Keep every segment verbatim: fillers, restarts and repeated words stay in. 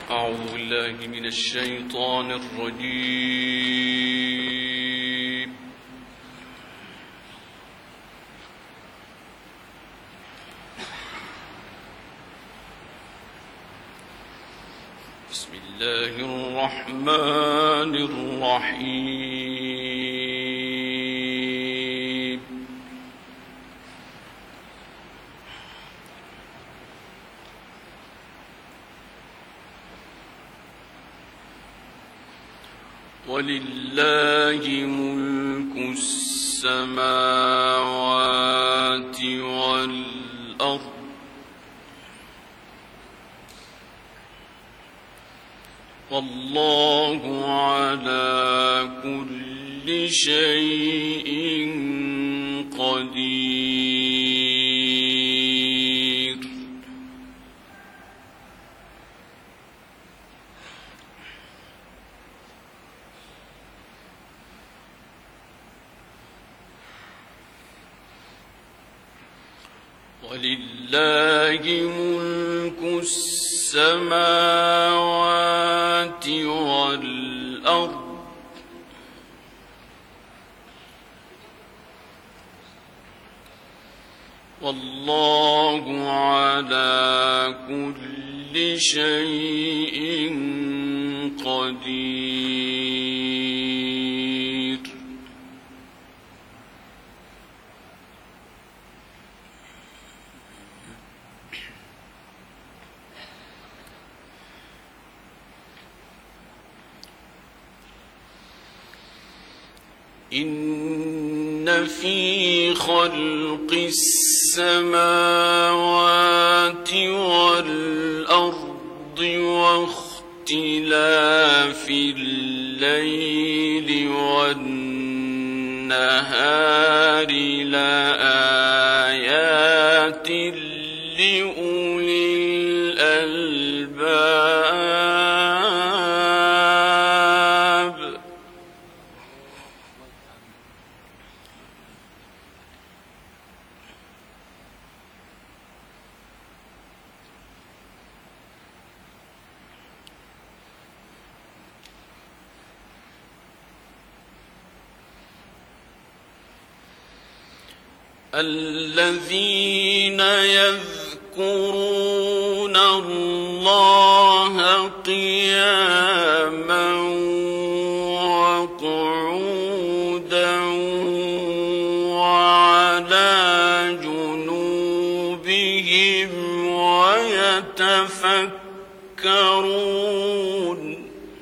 أعوذ بالله من الشيطان الرجيم. بسم الله الرحمن الرحيم. ولله ملك السماوات والأرض والله على كل شيء قدير. ولله ملك السماوات والأرض والله على كل شيء قدير. إن في خلق السماوات والأرض واختلاف الليل والنهار لآيات لأولي الألباب. الذين يذكرون الله قياما وقعودا وعلى جنوبهم ويتفكرون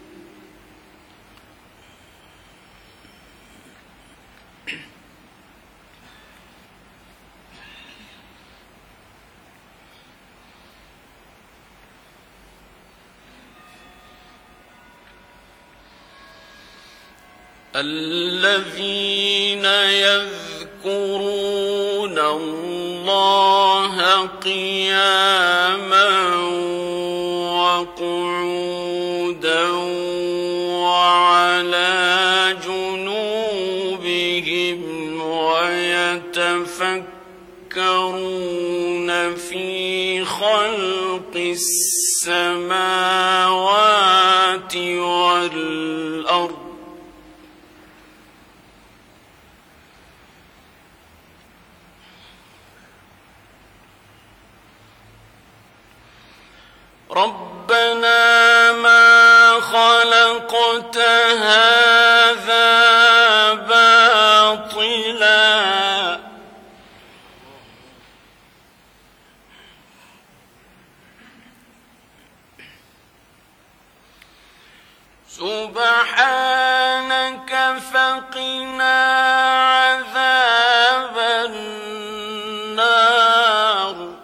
الذين يذكرون الله قياما وقعودا وعلى جنوبهم ويتفكرون في خلق السماوات والأرض ربنا ما خلقت هذا باطلا سبحانك فقنا عذاب النار.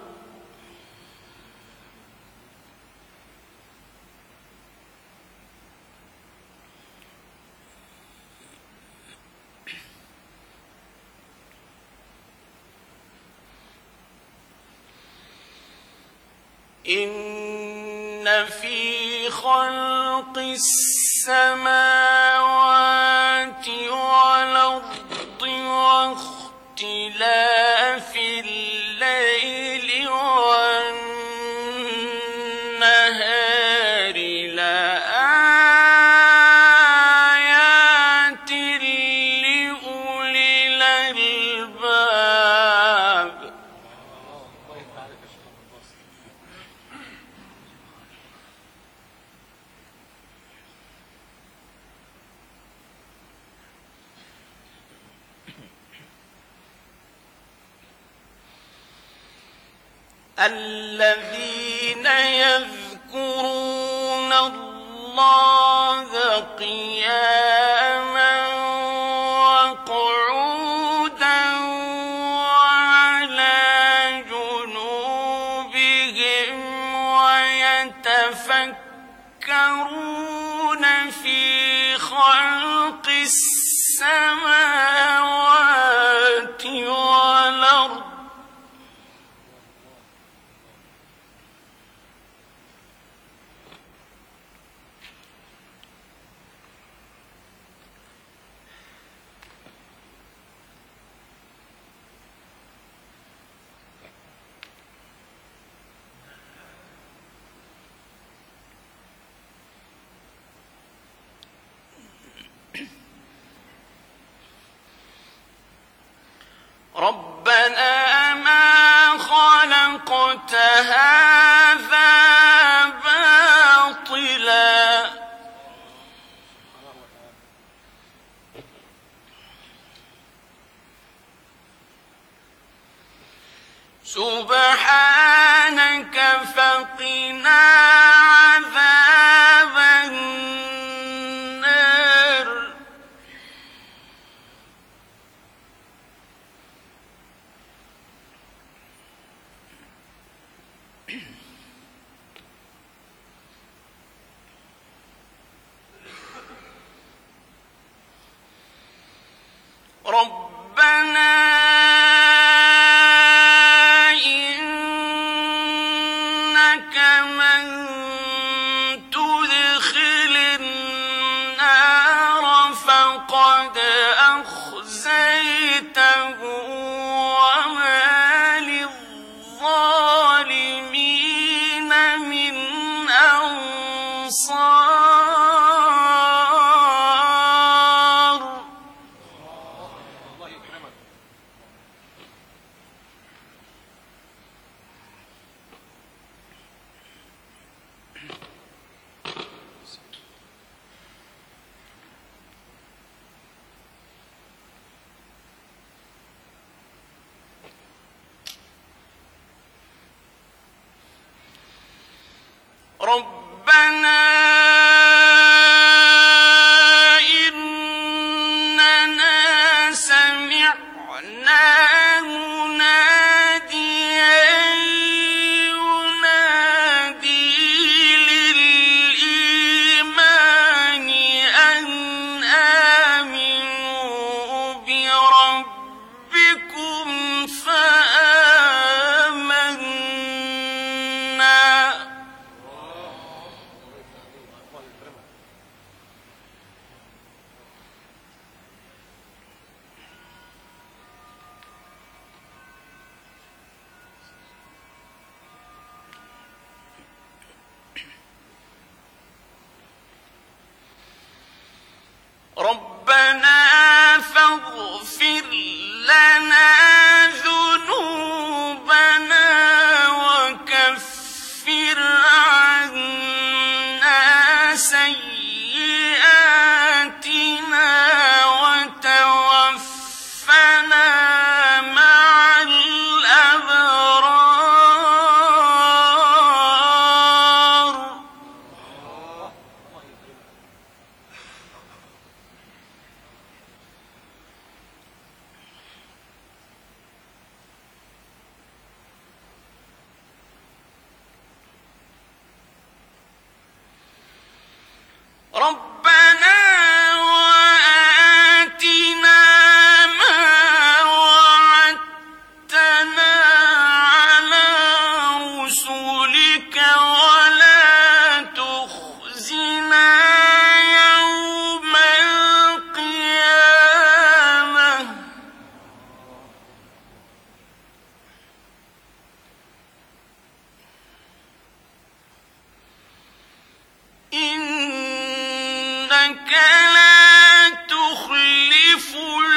إن في خلق السماوات والأرض واختلاف الليل والنهار الذين يذكرون الله قياما وقعودا وعلى جنوبهم ويتفكرون في خلق السماوات والأرض ربنا ما خلقت هذا باطلا سبحانك فقنا عذاب النار ربنا إنك من تدخل النار فقد أخزيته وما للظالمين من أنصار ربنا إننا سمعنا مناديا ينادي للإيمان أن آمنوا بربكم فآمنا ربنا فاغفر لنا ذنوبنا وكفر عنا سيئاتنا وتوفنا مع الأبرار ربنا وآتنا ما وعدتنا على رسلك ولا تخزنا يوم القيامة إنك لا تخلف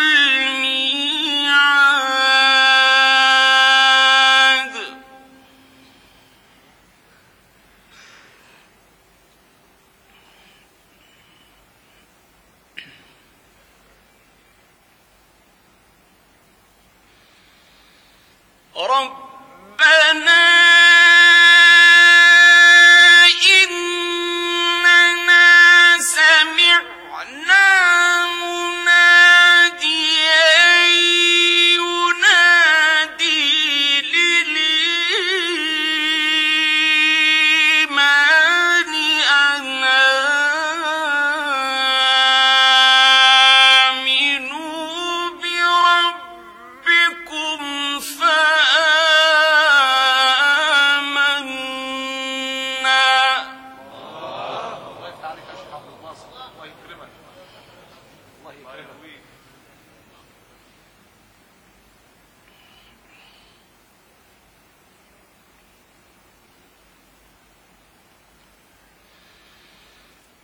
الميعاد ربنا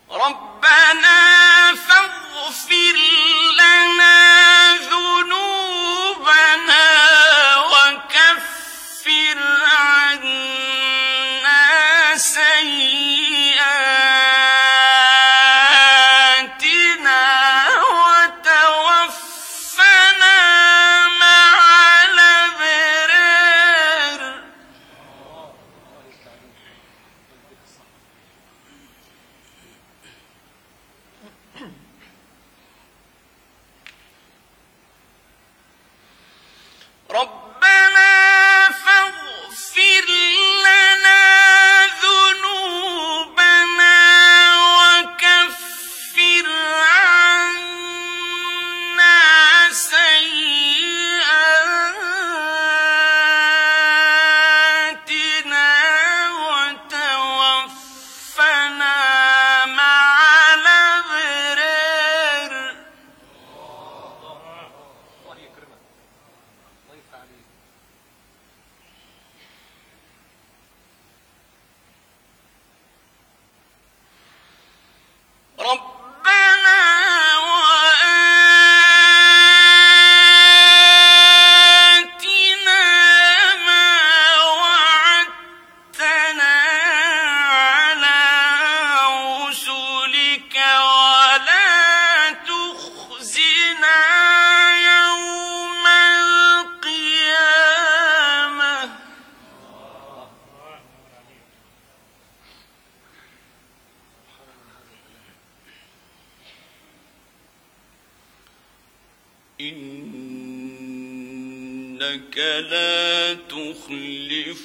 ربنا فاغفر لنا ذنوبنا وكفر عنا سيئاتنا وتوفنا مع الأبرار. ربنا فاغفر لنا ذنوبنا وكفر عنا سيئاتنا وتوفنا مع الأبرار. ربنا وآتنا ما وعدتنا على رسلك ولا تخزنا يوم القيامة. إنك لا تخلف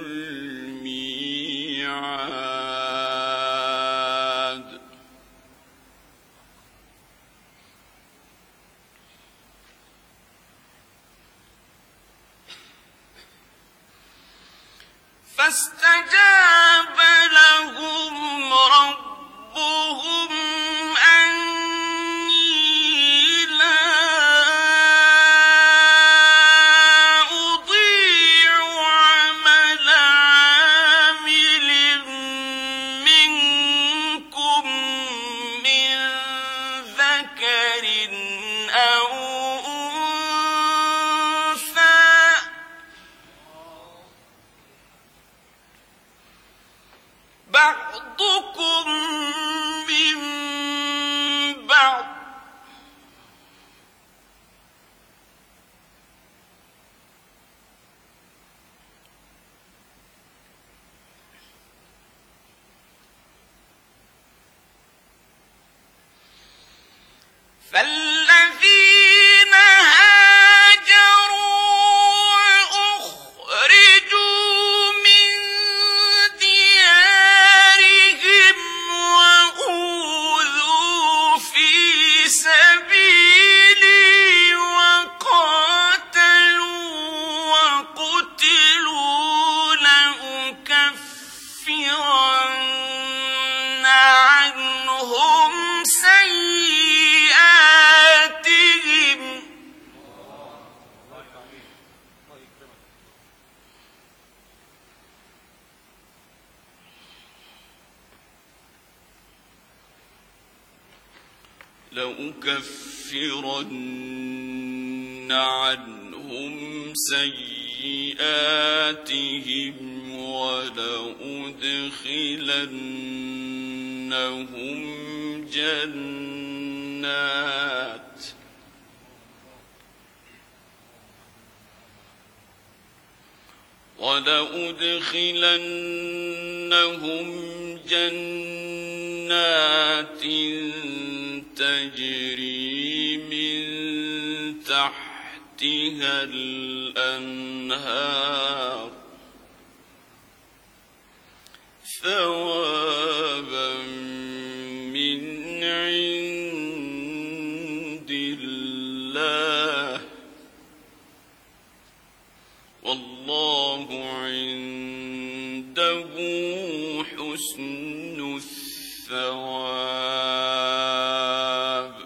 الميعاد. فاستجاب لهم ربهم أني لا أضيع عمل عامل منكم من ذكر أو أنثى بعضكم من بعض فالذين هاجروا وأخرجوا من ديارهم وأوذوا في سبيلي وقاتلوا وقتلوا لأكفرن عنهم سيئاتهم لأكفرن عنهم سيئاتهم ولأدخلنهم جنات ولأدخلنهم جنات تجري من تحتها الأنهار ثوابا من عند الله والله عنده حسن الثواب.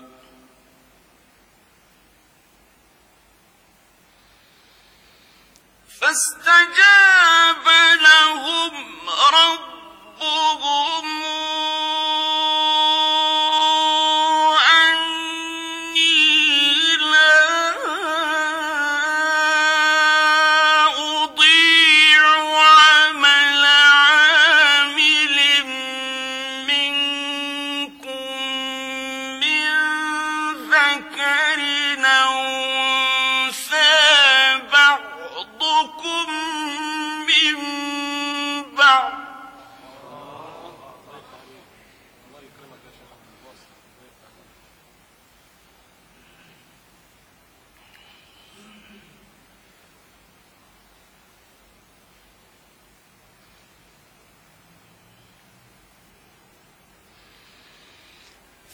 فاستجاب لهم ربهم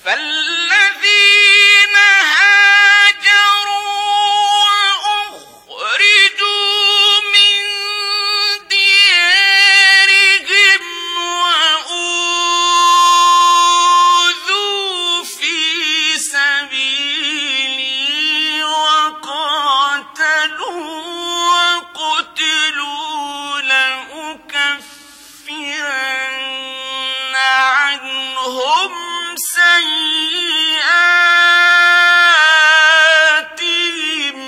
فالذين هاجروا وأخرجوا من ديارهم وأوذوا في سبيلي وقاتلوا وقتلوا لأكفرن عنهم سيئاتهم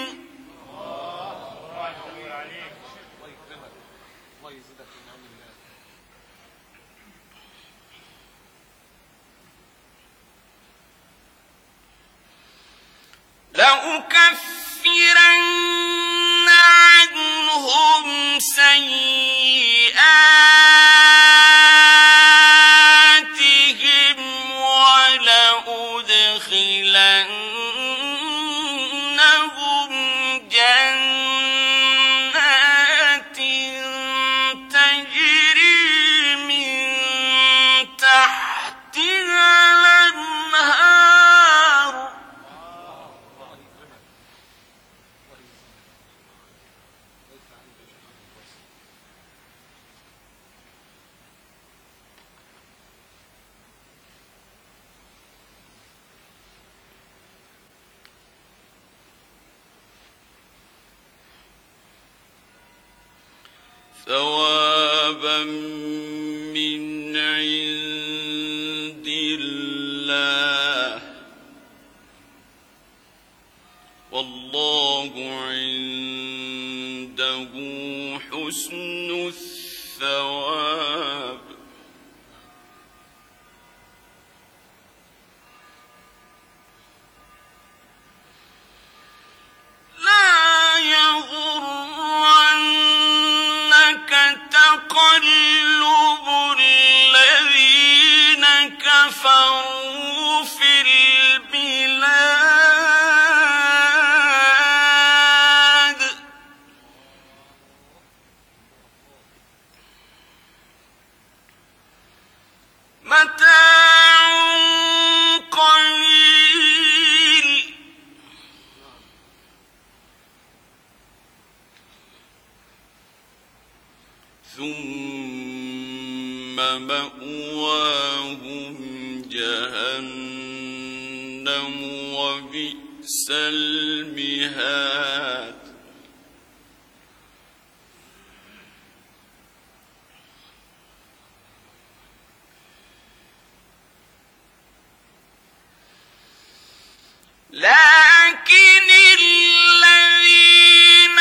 لأكفرن عنهم سيئاتهم ولأدخلنهم جنات تجري من تحتها الأنهار ثوابا من عند الله والله عنده حسن الثواب لا يغرنك تقلب الذين كفروا في البلاد متاع قليل ثم مأواهم جهنم وبئس المهاد لكن الذين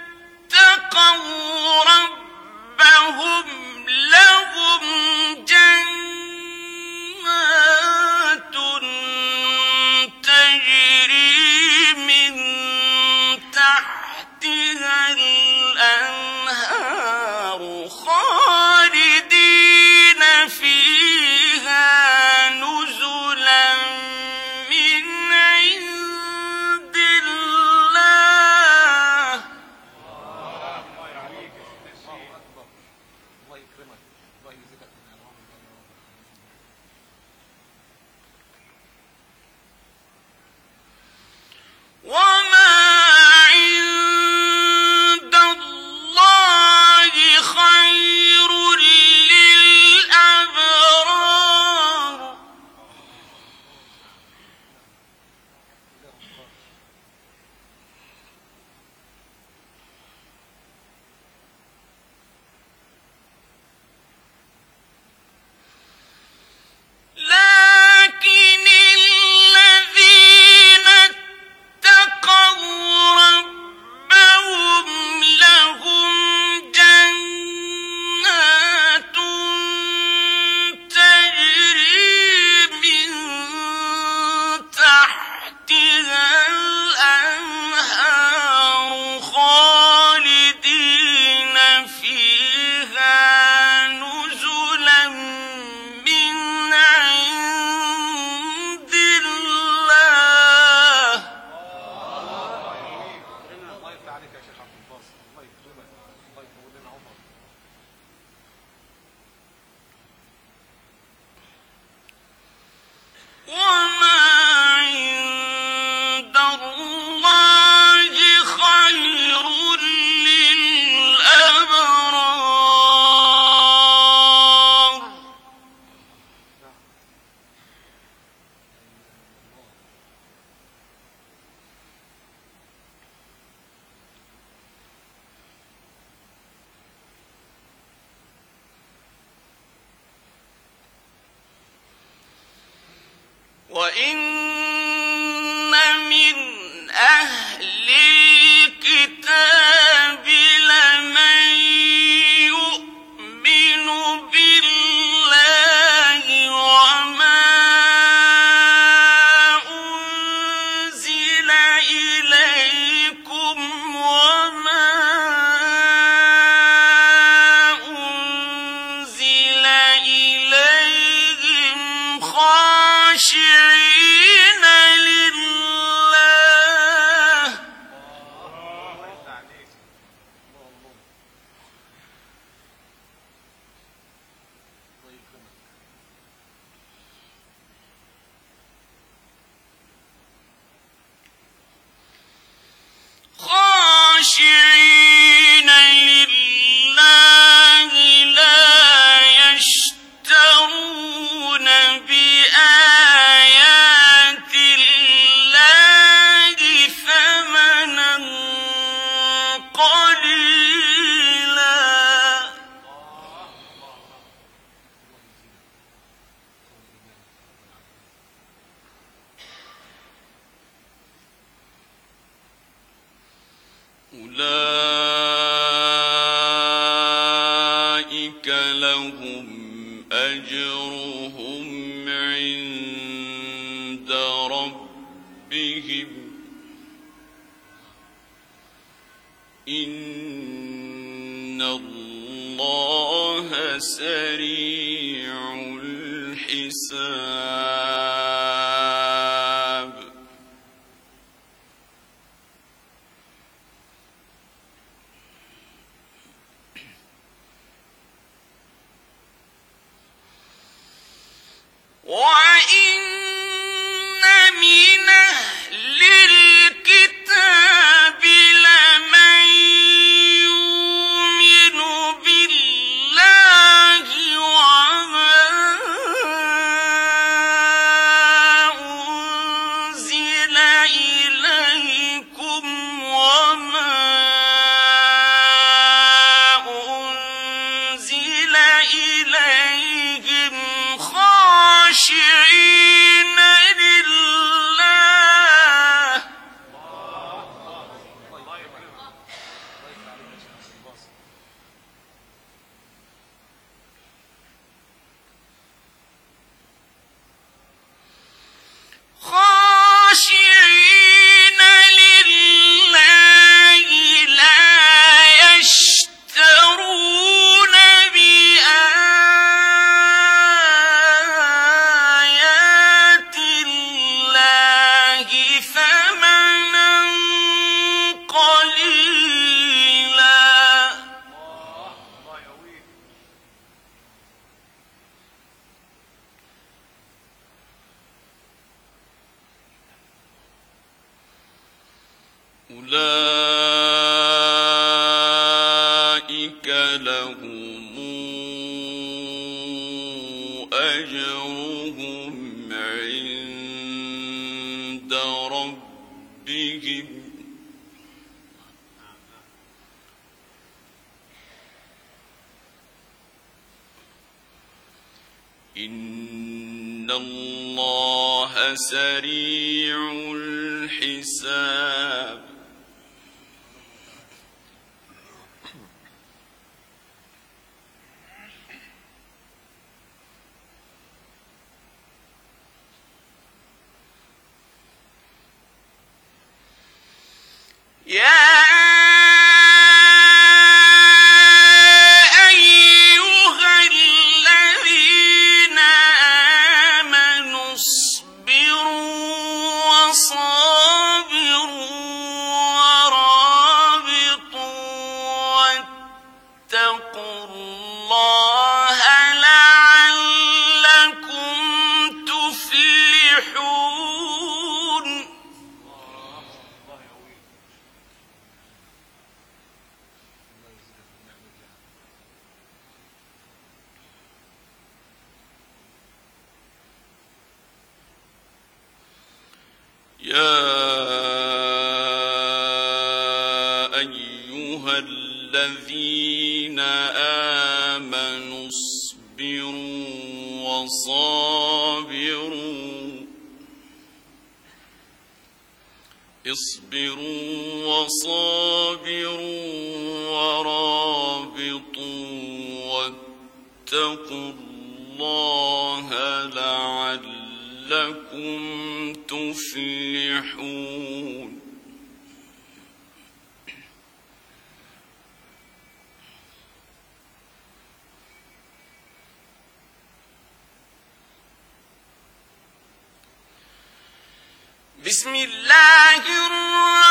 اتقوا ربهم لهم جنات تجري من تحتها وإن من أهل الكتاب لمن يؤمن بالله وما أنزل إليكم وما أنزل إليهم خاشعين لله خاشعين لله لا يشترون بآيات الله ثمنا قليلا أولئك لهم أجرهم عند ربهم إن الله سريع الحساب وإن من أهل الكتاب لمن يؤمن بالله وما أنزل إليكم وما أنزل إليهم خاشعين لله خاشعين لله لا يشترون بآيات الله ثمنا قليلا أولئك لهم أجرهم عند ربهم إن الله سريع الحساب يا أيها الذين آمنوا اصبروا وصابروا ورابطوا واتقوا الله لعلكم تفلحون يا أيها الذين آمنوا اصبروا وصابروا اصبروا وصابروا ورابطوا واتقوا الله لعلكم تفلحون. بسم الله الرحمن